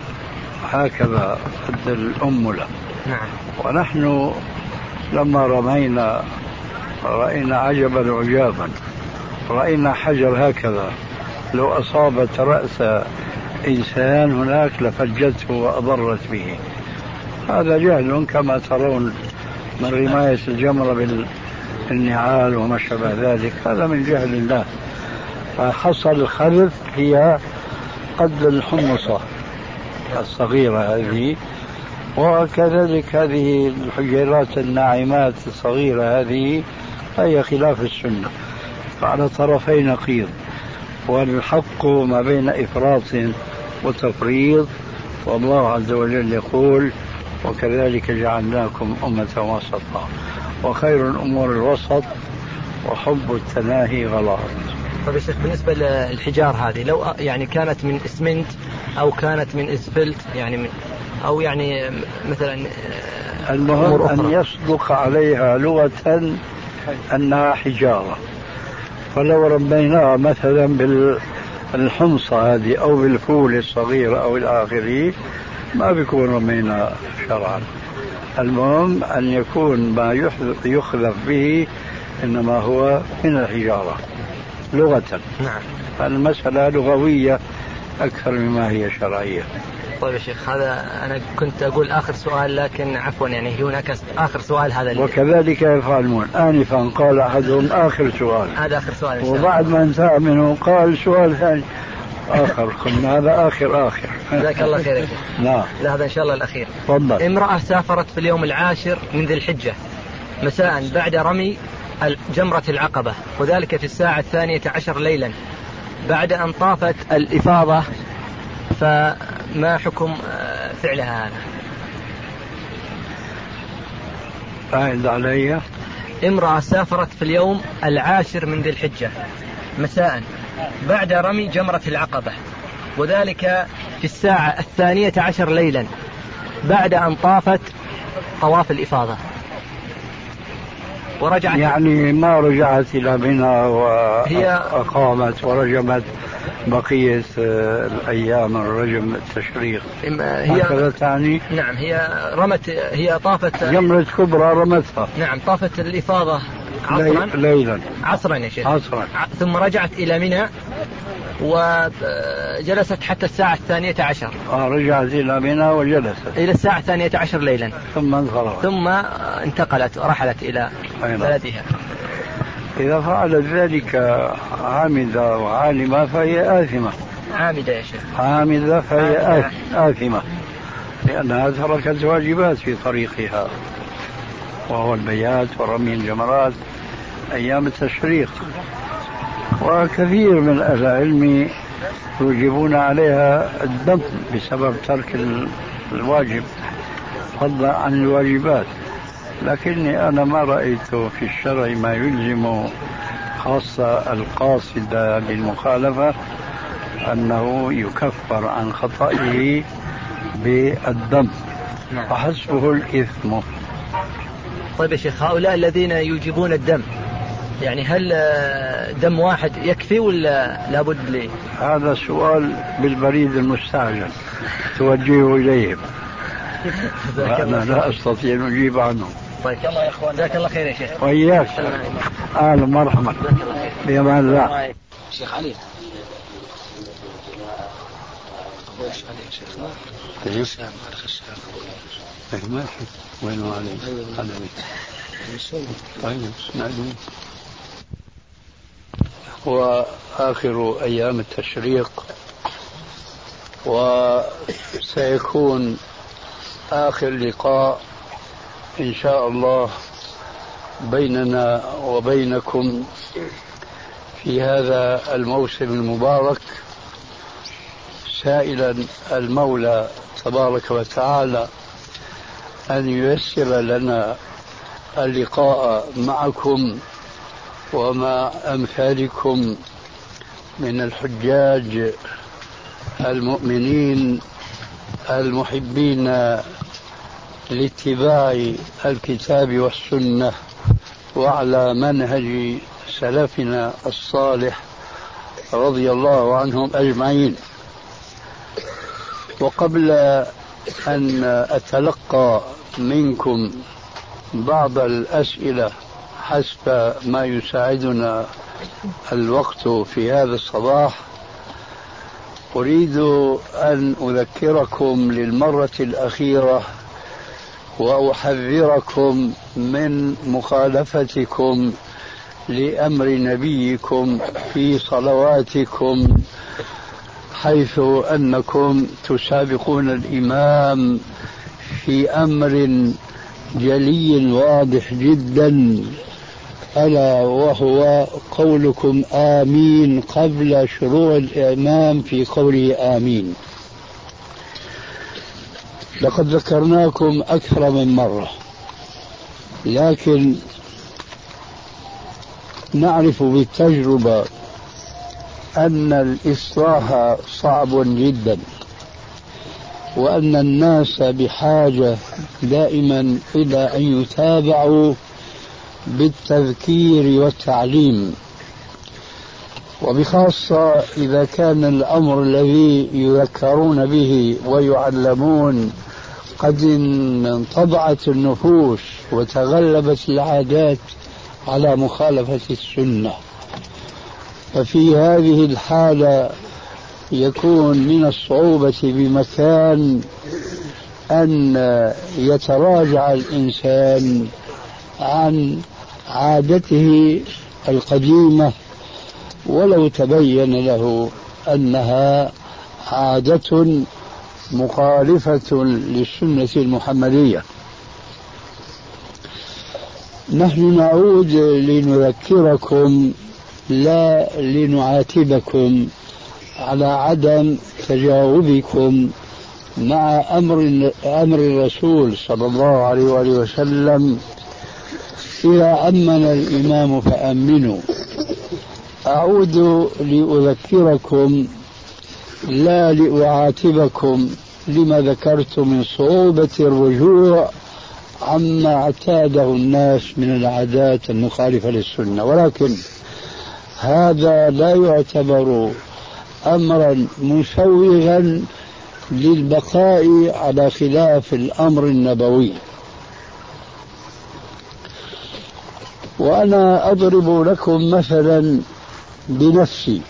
هكذا قد الأملة. نعم. ونحن لما رمينا رأينا عجبا عجابا، رأينا حجر هكذا لو أصابت رأس إنسان هناك لفجته وأضرت به. هذا جهل كما ترون من رماية الجمرة بالنعال وما شابه ذلك، هذا من جهل الله. فحصل الخلف هي قد الحمصة الصغيرة هذه، وكذلك هذه الحجيرات الناعمات الصغيرة هذه هي خلاف السنة، فعلى طرفي نقيض، والحق ما بين إفراط وتفريط. والله عز وجل يقول وكذلك جعلناكم أمة وسطا وخير الأمور الوسط وحب التناهي غلط. طيب يا شيخ بالنسبة للحجار هذه لو يعني كانت من إسمنت أو كانت من إسفلت يعني من أو يعني مثلا، المهم أن يصدق عليها لغة أنها حجارة. فلو ربيناها مثلا بالحمصة هذه أو بالفول الصغير أو الآخري ما بيكون رمينا شرعا. المهم أن يكون ما يخلف به إنما هو من الحجارة لغة. نعم. فالمسألة لغوية أكثر مما هي شرعية. طيب يا شيخ هذا أنا كنت أقول آخر سؤال، لكن عفوا يعني هناك آخر سؤال هذا وكذلك يفعلون. آنفا قال أحدهم آخر سؤال، هذا آخر سؤال، وبعد ما انتهى منه قال سؤال ثاني آخر، قلنا هذا آخر. جزاك الله خير. نعم. لا هذا إن شاء الله الأخير. تفضل. امرأة سافرت في اليوم 10 من ذي الحجة مساء بعد رمي جمرة العقبة، وذلك في الساعة 12 ليلا بعد أن طافت الإفاضة، فما حكم فعلها هذا؟ أعد علي. امرأة سافرت في اليوم 10 من ذي الحجة مساء بعد رمي جمرة العقبة، وذلك في الساعة 12 ليلا بعد أن طافت طواف الإفاضة ورجعت، يعني ما رجعت إلى منى وأقامت ورجمت بقية الأيام الرجم التشريق. هي تعني؟ نعم. هي طافت جمرة كبرى رمتها. نعم. طافت الإفاضة عصرا يا شيخ. ثم رجعت إلى منى وجلست حتى الساعة 12. رجعت إلى منى وجلست إلى الساعة 12 ليلا ثم انصرفت، ثم انتقلت ورحلت إلى بلدها. إذا فعلت ذلك عامدة وعالمة فهي آثمة. عامدة يا شيخ. عامدة فهي آثمة لأنها تركت واجبات في طريقها، وهو البيات ورمي الجمرات أيام التشريق. وكثير من أهل العلم يوجبون عليها الدم بسبب ترك الواجب فضلا عن الواجبات. لكني أنا ما رأيت في الشرع ما يلزم خاصة القاصد للمخالفة أنه يكفر عن خطئه بالدم، وحسبه الإثم. طيب يا شيخ، هؤلاء الذين يوجبون الدم يعني هل دم واحد يكفي ولا لابد لي؟ هذا سؤال بالبريد المستعجل توجهه إليهم، وأنا لا أستطيع أن أجيب عنه. طيب الله يا إخوان، جزاك الله خير يا شيخ. وإياك، أهلا مرحبا، بأمان الله. شيخ علي وين علي؟ هو آخر أيام التشريق، وسيكون آخر لقاء إن شاء الله بيننا وبينكم في هذا الموسم المبارك، سائلا المولى تبارك وتعالى أن ييسر لنا اللقاء معكم ومع أمثالكم من الحجاج المؤمنين المحبين لاتباع الكتاب والسنة وعلى منهج سلفنا الصالح رضي الله عنهم أجمعين. وقبل أن أتلقى منكم بعض الأسئلة حسب ما يساعدنا الوقت في هذا الصباح، أريد أن أذكركم للمرة الأخيرة وأحذركم من مخالفتكم لأمر نبيكم في صلواتكم، حيث أنكم تسابقون الإمام في أمر جلي واضح جدا، ألا وهو قولكم آمين قبل شروع الإمام في قوله آمين. لقد ذكرناكم أكثر من مرة، لكن نعرف بالتجربة أن الإصلاح صعب جدا، وأن الناس بحاجة دائما إلى أن يتابعوا بالتذكير والتعليم، وبخاصة إذا كان الأمر الذي يذكرون به ويعلمون قد انطبعت النفوس وتغلبت العادات على مخالفة السنة. ففي هذه الحالة يكون من الصعوبة بمكان أن يتراجع الإنسان عن عادته القديمة ولو تبين له أنها عادة مخالفة للسنة المحمدية. نحن نعود لنذكركم لا لنعاتبكم على عدم تجاوبكم مع أمر الرسول صلى الله عليه وآله وسلم: إذا أمن الإمام فأمنوا. أعود لأذكركم لا لأعاتبكم لما ذكرت من صعوبة الرجوع عما اعتاده الناس من العادات المخالفة للسنة، ولكن هذا لا يعتبر أمرا مسوغا للبقاء على خلاف الأمر النبوي. وأنا أضرب لكم مثلا بنفسي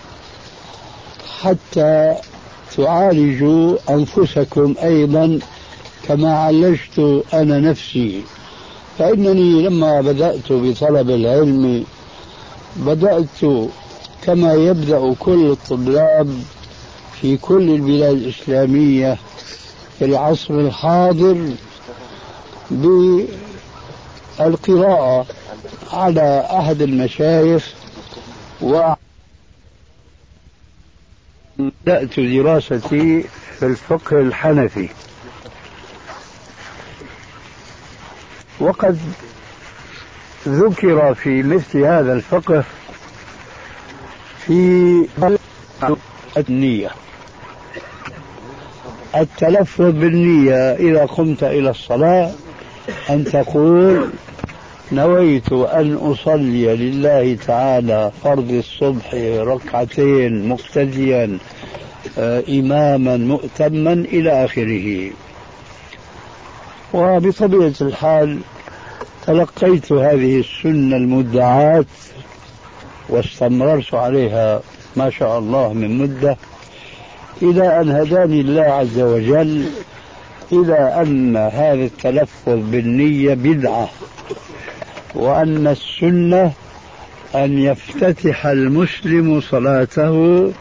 حتى تعالجوا أنفسكم أيضا كما عالجت أنا نفسي. فإنني لما بدأت بطلب العلم بدأت كما يبدأ كل الطلاب في كل البلاد الإسلامية في العصر الحاضر بالقراءة على أحد المشايخ، وبدأت دراستي في الفقه الحنفي. وقد ذكر في مثل هذا الفقه في النية، التلفظ بالنية إذا قمت إلى الصلاة أن تقول نويت أن أصلي لله تعالى فرض الصبح ركعتين مقتديا إماما مؤتما إلى آخره. وبطبيعة الحال تلقيت هذه السنة المدعاة واستمررت عليها ما شاء الله من مدة، إلى أن هداني الله عز وجل إلى أن هذا التلفظ بالنية بدعة، وأن السنة أن يفتتح المسلم صلاته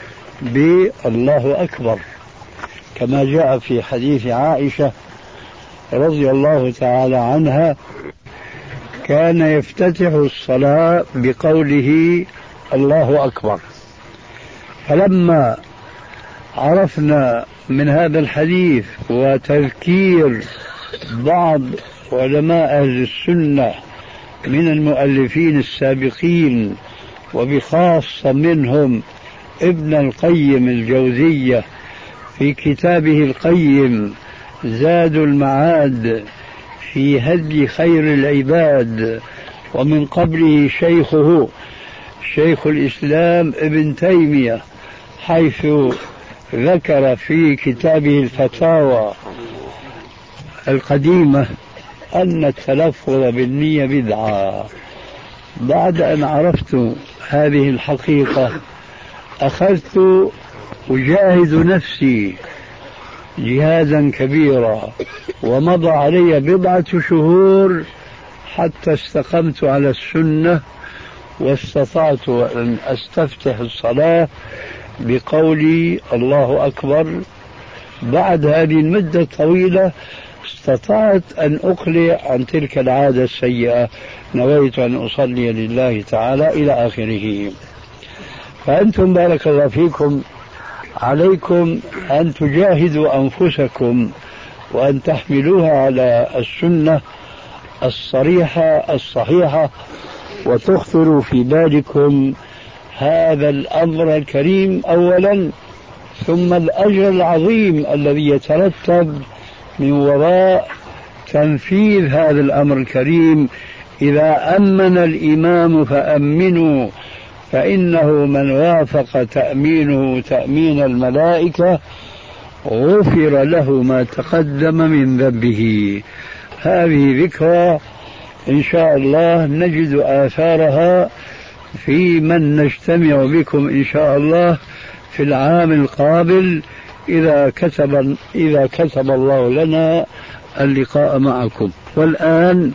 بالله أكبر، كما جاء في حديث عائشة رضي الله تعالى عنها: كان يفتتح الصلاة بقوله الله أكبر. فلما عرفنا من هذا الحديث وتذكير بعض علماء أهل السنة من المؤلفين السابقين، وبخاصة منهم ابن القيم الجوزية في كتابه القيم زاد المعاد في هدي خير العباد، ومن قبله شيخه شيخ الإسلام ابن تيمية حيث ذكر في كتابه الفتاوى القديمة أن التلفظ بالنية بدعة. بعد أن عرفت هذه الحقيقة أخذت أجاهد نفسي جهادا كبيرا، ومضى علي 4 شهور حتى استقمت على السنة، واستطعت أن أستفتح الصلاة بقولي الله أكبر. بعد هذه المدة الطويلة استطعت أن أقلع عن تلك العادة السيئة، نويت أن أصلي لله تعالى إلى آخره. فأنتم بارك الله فيكم عليكم أن تجاهدوا أنفسكم وأن تحملوها على السنة الصريحة الصحيحة، وتخطروا في بالكم هذا الأمر الكريم أولا، ثم الأجر العظيم الذي يترتب من وراء تنفيذ هذا الأمر الكريم. إذا أمن الإمام فأمنوا، فإنه من وافق تأمينه تأمين الملائكة غفر له ما تقدم من ذنبه. هذه ذكرى إن شاء الله نجد آثارها في من نجتمع بكم إن شاء الله في العام القابل، إذا كتب الله لنا اللقاء معكم. والآن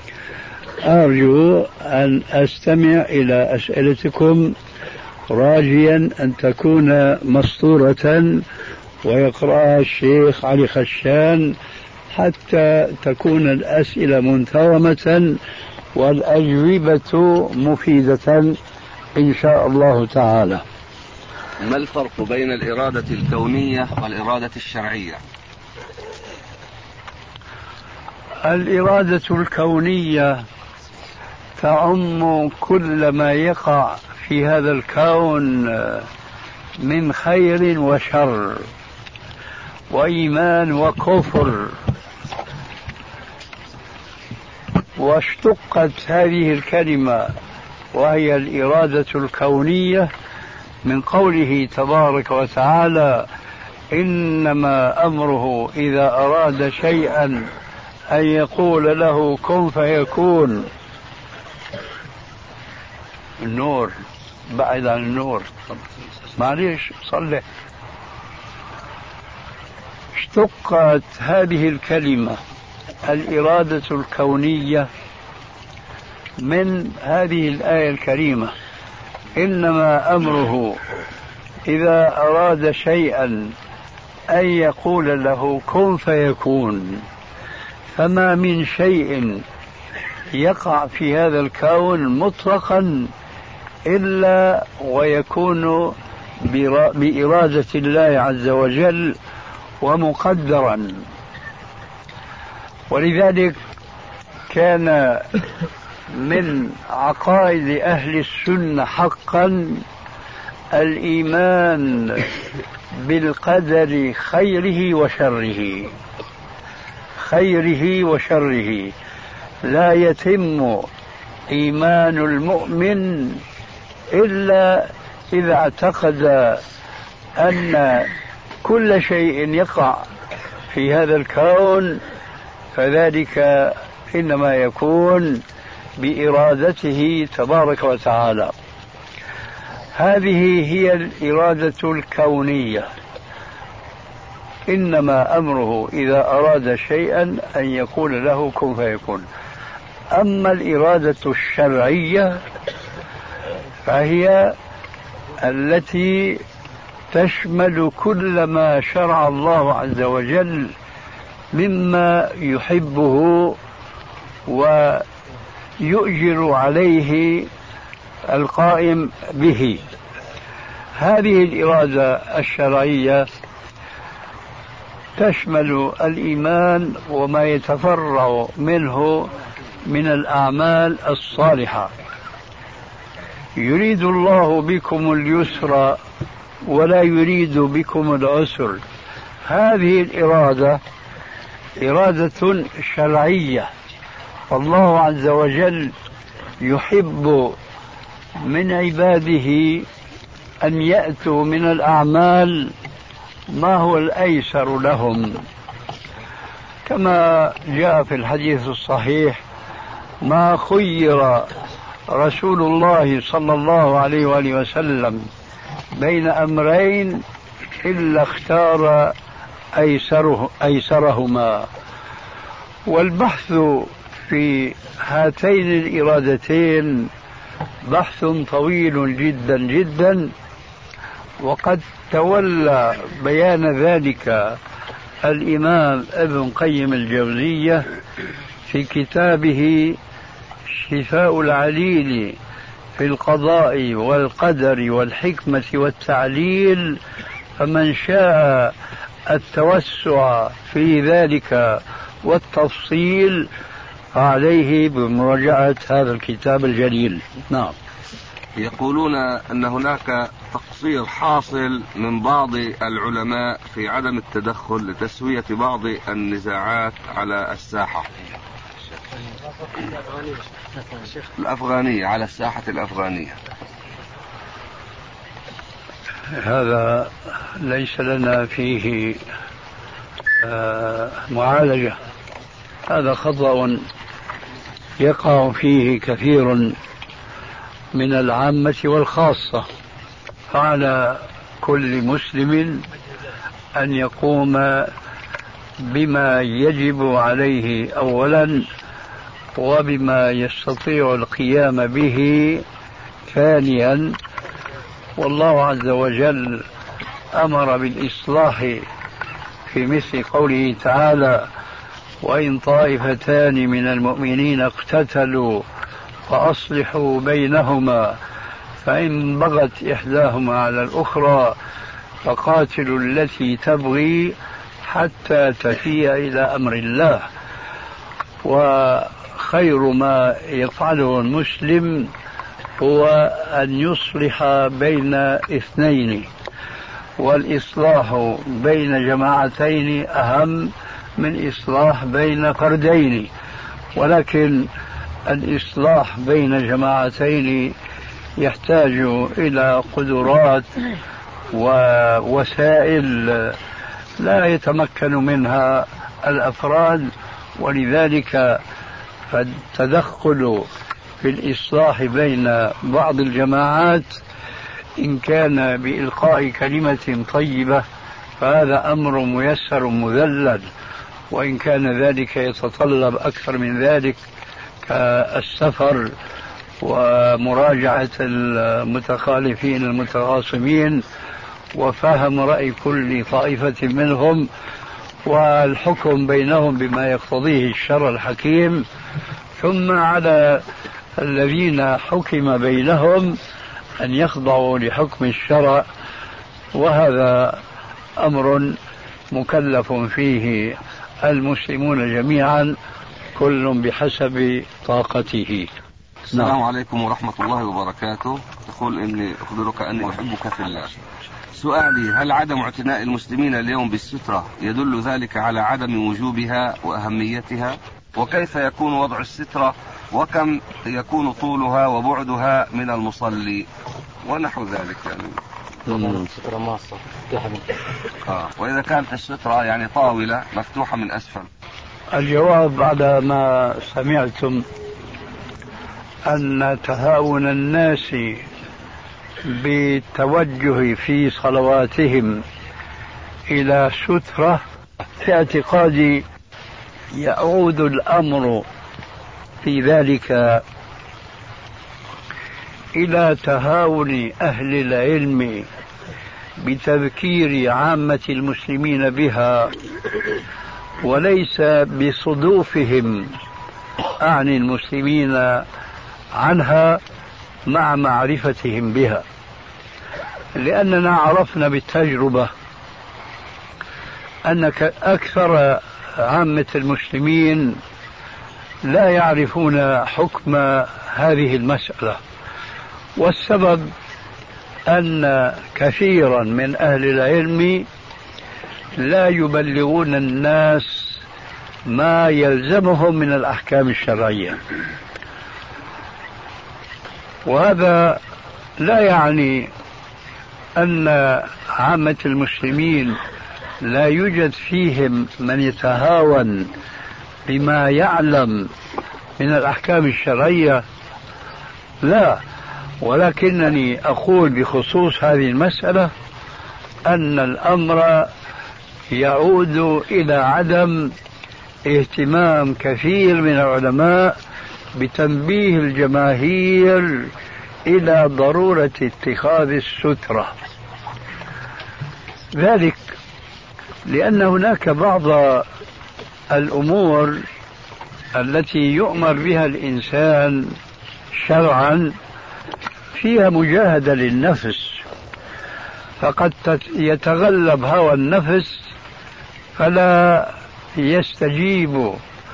أرجو أن أستمع إلى أسئلتكم، راجيا أن تكون مسطورة ويقرأها الشيخ علي خشان، حتى تكون الأسئلة منتظمة والأجوبة مفيدة إن شاء الله تعالى. ما الفرق بين الإرادة الكونية والإرادة الشرعية؟ الإرادة الكونية تعم كل ما يقع في هذا الكون من خير وشر وإيمان وكفر. واشتقت هذه الكلمة وهي الإرادة الكونية من قوله تبارك وتعالى: إنما أمره إذا أراد شيئا أن يقول له كن فيكون. النور، بعد عن النور، معليش صلح. اشتقت هذه الكلمة الإرادة الكونية من هذه الآية الكريمة إنما أمره إذا أراد شيئا أن يقول له كن فيكون، فما من شيء يقع في هذا الكون مطلقا إلا ويكون بإرادة الله عز وجل ومقدرا. ولذلك كان من عقائد أهل السنة حقا الإيمان بالقدر خيره وشره، خيره وشره. لا يتم إيمان المؤمن إلا إذا اعتقد أن كل شيء يقع في هذا الكون فذلك إنما يكون بإرادته تبارك وتعالى. هذه هي الإرادة الكونية، إنما أمره إذا أراد شيئا أن يقول له كن فيكون. أما الإرادة الشرعية فهي التي تشمل كل ما شرع الله عز وجل مما يحبه ويؤجر عليه القائم به. هذه الإرادة الشرعية تشمل الإيمان وما يتفرع منه من الأعمال الصالحة. يريد الله بكم اليسر ولا يريد بكم العسر. هذه الإرادة إرادة شرعية، والله عز وجل يحب من عباده أن يأتوا من الأعمال ما هو الأيسر لهم، كما جاء في الحديث الصحيح: ما خير رسول الله صلى الله عليه وآله وسلم بين أمرين إلا اختار أيسرهما. والبحث في هاتين الإرادتين بحث طويل جدا جدا، وقد تولى بيان ذلك الإمام ابن قيم الجوزية في كتابه شفاء العليل في القضاء والقدر والحكمة والتعليل، فمن شاء التوسع في ذلك والتفصيل عليه بمراجعة هذا الكتاب الجليل. نعم. يقولون أن هناك تقصير حاصل من بعض العلماء في عدم التدخل لتسوية بعض النزاعات على الساحة الأفغانية، على الساحة الأفغانية. هذا ليس لنا فيه معالجة، هذا خطأ يقع فيه كثير من العامة والخاصة. فعلى كل مسلم أن يقوم بما يجب عليه أولا، وبما يستطيع القيام به ثانيا. والله عز وجل أمر بالإصلاح في مثل قوله تعالى: وإن طائفتان من المؤمنين اقتتلوا فأصلحوا بينهما فإن بغت إحداهما على الأخرى فقاتلوا التي تبغي حتى تفيء إلى أمر الله. وخير ما يفعله المسلم هو أن يصلح بين اثنين، والإصلاح بين جماعتين أهم من إصلاح بين فردين، ولكن الإصلاح بين جماعتين يحتاج إلى قدرات ووسائل لا يتمكن منها الأفراد، ولذلك فالتدخل في الإصلاح بين بعض الجماعات إن كان بإلقاء كلمة طيبة فهذا أمر ميسر مذلل، وإن كان ذلك يتطلب أكثر من ذلك كالسفر ومراجعة المتخالفين المتخاصمين وفهم رأي كل طائفة منهم والحكم بينهم بما يقتضيه الشرع الحكيم، ثم على الذين حكم بينهم أن يخضعوا لحكم الشرع، وهذا أمر مكلف فيه المسلمون جميعا كل بحسب طاقته. السلام عليكم ورحمة الله وبركاته. تقول إني أخبرك أني أحبك في الله. سؤالي: هل عدم اعتناء المسلمين اليوم بالسترة يدل ذلك على عدم وجوبها وأهميتها؟ وكيف يكون وضع السترة؟ وكم يكون طولها وبعدها من المصلي؟ ونحو ذلك يعني. السترة ماصة. وإذا كانت السترة يعني طاولة مفتوحة من أسفل؟ الجواب بعد ما سمعتم أن تهاون الناس بالتوجه في صلواتهم إلى سترة، في اعتقادي يعود الأمر في ذلك إلى تهاون أهل العلم بتذكير عامة المسلمين بها، وليس بصدوفهم عن المسلمين عنها مع معرفتهم بها، لأننا عرفنا بالتجربة أن أكثر عامة المسلمين لا يعرفون حكم هذه المسألة، والسبب أن كثيرا من أهل العلم لا يبلغون الناس ما يلزمهم من الأحكام الشرعية، وهذا لا يعني أن عامة المسلمين لا يوجد فيهم من يتهاون بما يعلم من الأحكام الشرعية، لا، ولكنني أقول بخصوص هذه المسألة أن الأمر يعود إلى عدم اهتمام كثير من العلماء بتنبيه الجماهير إلى ضرورة اتخاذ السترة. ذلك لأن هناك بعض الأمور التي يؤمر بها الإنسان شرعا فيها مجاهدة للنفس، فقد يتغلب هوى النفس فلا يستجيب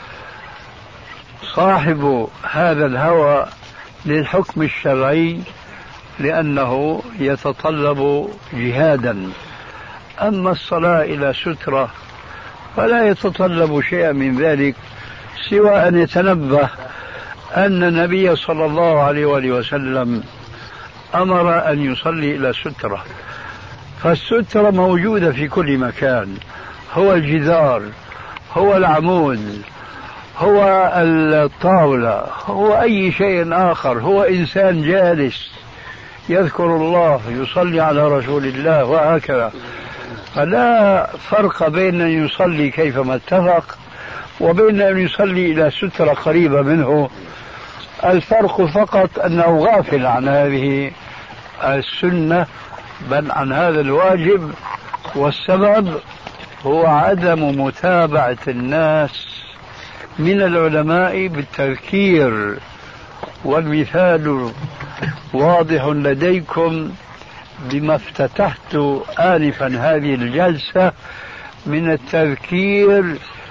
صاحب هذا الهوى للحكم الشرعي لأنه يتطلب جهادا. أما الصلاة إلى سترة فلا يتطلب شيئا من ذلك سوى أن يتنبه أن النبي صلى الله عليه وآله وسلم أمر أن يصلي إلى سترة، فالسترة موجودة في كل مكان، هو الجدار، هو العمود، هو الطاولة، هو أي شيء آخر، هو إنسان جالس يذكر الله يصلي على رسول الله وهكذا. فلا فرق بين أن يصلي كيفما اتفق وبين أن يصلي إلى سترة قريبة منه، الفرق فقط أنه غافل عن هذه السنة بل عن هذا الواجب، والسبب هو عدم متابعة الناس من العلماء بالتذكير. والمثال واضح لديكم بما افتتحت آنفا هذه الجلسة من التذكير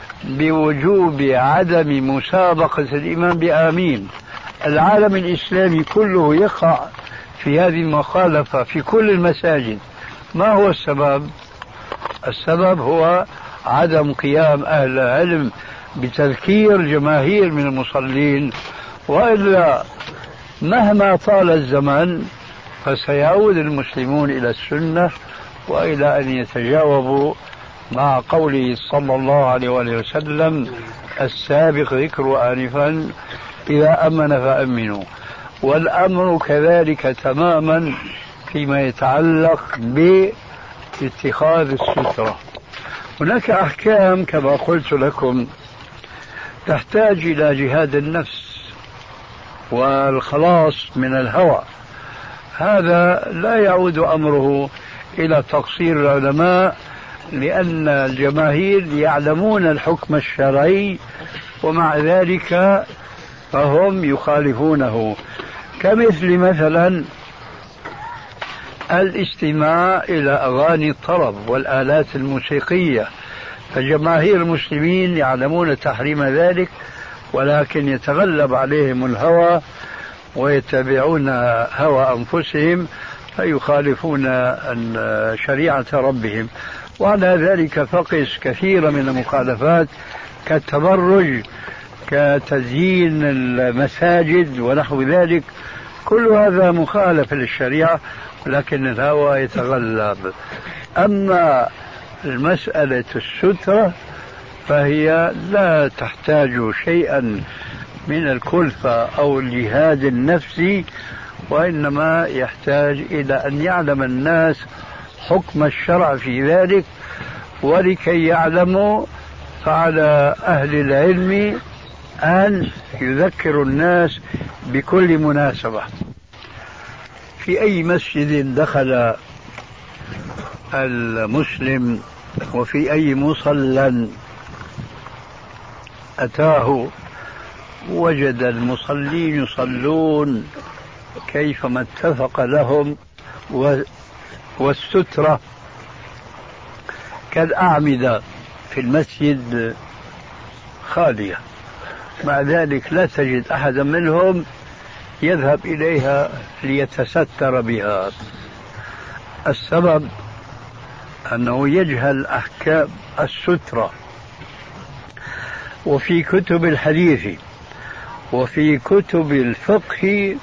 بوجوب عدم مسابقة الإمام بآمين. العالم الإسلامي كله يقع في هذه المخالفة في كل المساجد. ما هو السبب؟ السبب هو عدم قيام أهل العلم بتذكير جماهير من المصلين، وإلا مهما طال الزمن فسيعود المسلمون إلى السنة وإلى أن يتجاوبوا مع قوله صلى الله عليه وآله وسلم السابق ذكر آنفا إذا أمن فأمنوا. والأمر كذلك تماما فيما يتعلق باتخاذ السترة. هناك أحكام كما قلت لكم تحتاج إلى جهاد النفس، والخلاص من الهوى. هذا لا يعود أمره إلى تقصير العلماء، لأن الجماهير يعلمون الحكم الشرعي ومع ذلك فهم يخالفونه، كمثل مثلا الاستماع إلى أغاني الطرب والآلات الموسيقية، فجماهير المسلمين يعلمون تحريم ذلك ولكن يتغلب عليهم الهوى ويتبعون هوى أنفسهم فيخالفون شريعة ربهم. وعلى ذلك فقس كثيرا من المخالفات كالتبرج، كتزيين المساجد ونحو ذلك، كل هذا مخالف للشريعة لكن الهوى يتغلب. أما المسألة السترة فهي لا تحتاج شيئا من الكلفة أو الجهاد النفسي، وإنما يحتاج إلى أن يعلم الناس حكم الشرع في ذلك، ولكي يعلموا فعلى أهل العلم أن يذكروا الناس بكل مناسبة. في أي مسجد دخل المسلم وفي أي مصلى أتاه وجد المصلين يصلون كيفما اتفق لهم، والسترة كالأعمدة في المسجد خالية، مع ذلك لا تجد أحدا منهم يذهب إليها ليتستر بها. السبب أنه يجهل أحكام السترة. وفي كتب الحديث وفي كتب الفقه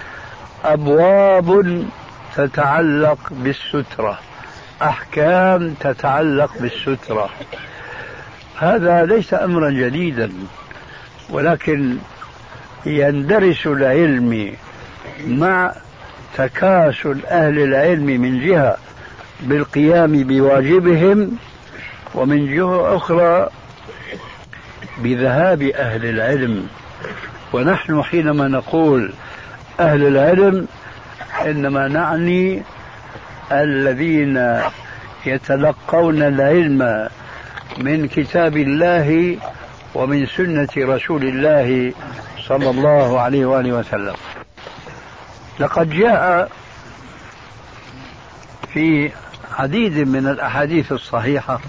أبواب تتعلق بالسترة، أحكام تتعلق بالسترة. هذا ليس أمرا جديدا، ولكن يندرس العلم مع تكاسل أهل العلم من جهة بالقيام بواجبهم، ومن جهة أخرى بذهاب أهل العلم. ونحن حينما نقول أهل العلم إنما نعني الذين يتلقون العلم من كتاب الله ومن سنة رسول الله صلى الله عليه وآله وسلم. لقد جاء في عديد من الأحاديث الصحيحة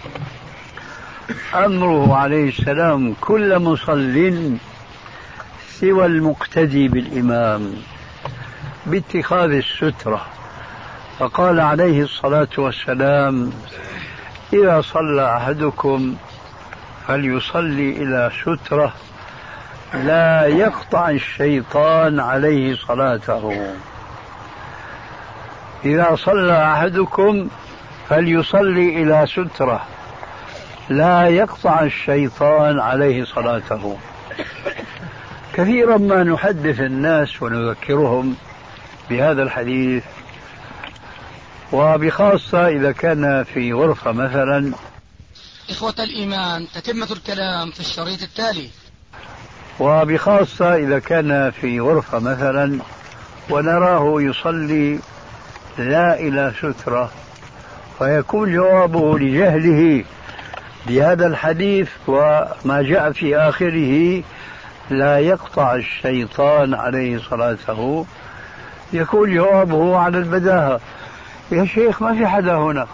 أمره عليه السلام كل مصل سوى المقتدي بالإمام باتخاذ السترة، فقال عليه الصلاة والسلام: إذا صلى أحدكم فليصلي إلى سترة لا يقطع الشيطان عليه صلاته. إذا صلى أحدكم فليصلي إلى سترة لا يقطع الشيطان عليه صلاته. كثيرا ما نحدث الناس ونذكرهم بهذا الحديث، وبخاصة إذا كان في غرفة مثلا. إخوة الإيمان، تتمة الكلام في الشريط التالي. وبخاصة إذا كان في غرفة مثلا ونراه يصلي لا إلى سترة، فيكون جوابه لجهله بهذا الحديث وما جاء في آخره لا يقطع الشيطان عليه صلاته، يكون جوابه على البداهة: يا شيخ ما في حدا هنا.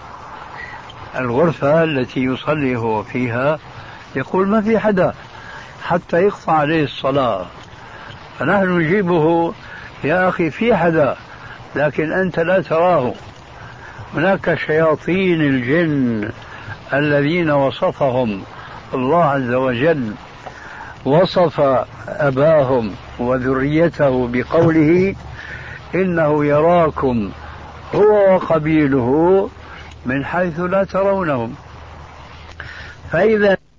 الغرفة التي يصلي هو فيها يقول ما في حدا حتى يقطع عليه الصلاة، فنحن نجيبه: يا أخي في حدا لكن أنت لا تراه. هناك شياطين الجن الذين وصفهم الله عز وجل، وصف أباهم وذريته بقوله: إنه يراكم هو وقبيله من حيث لا ترونهم. فإذا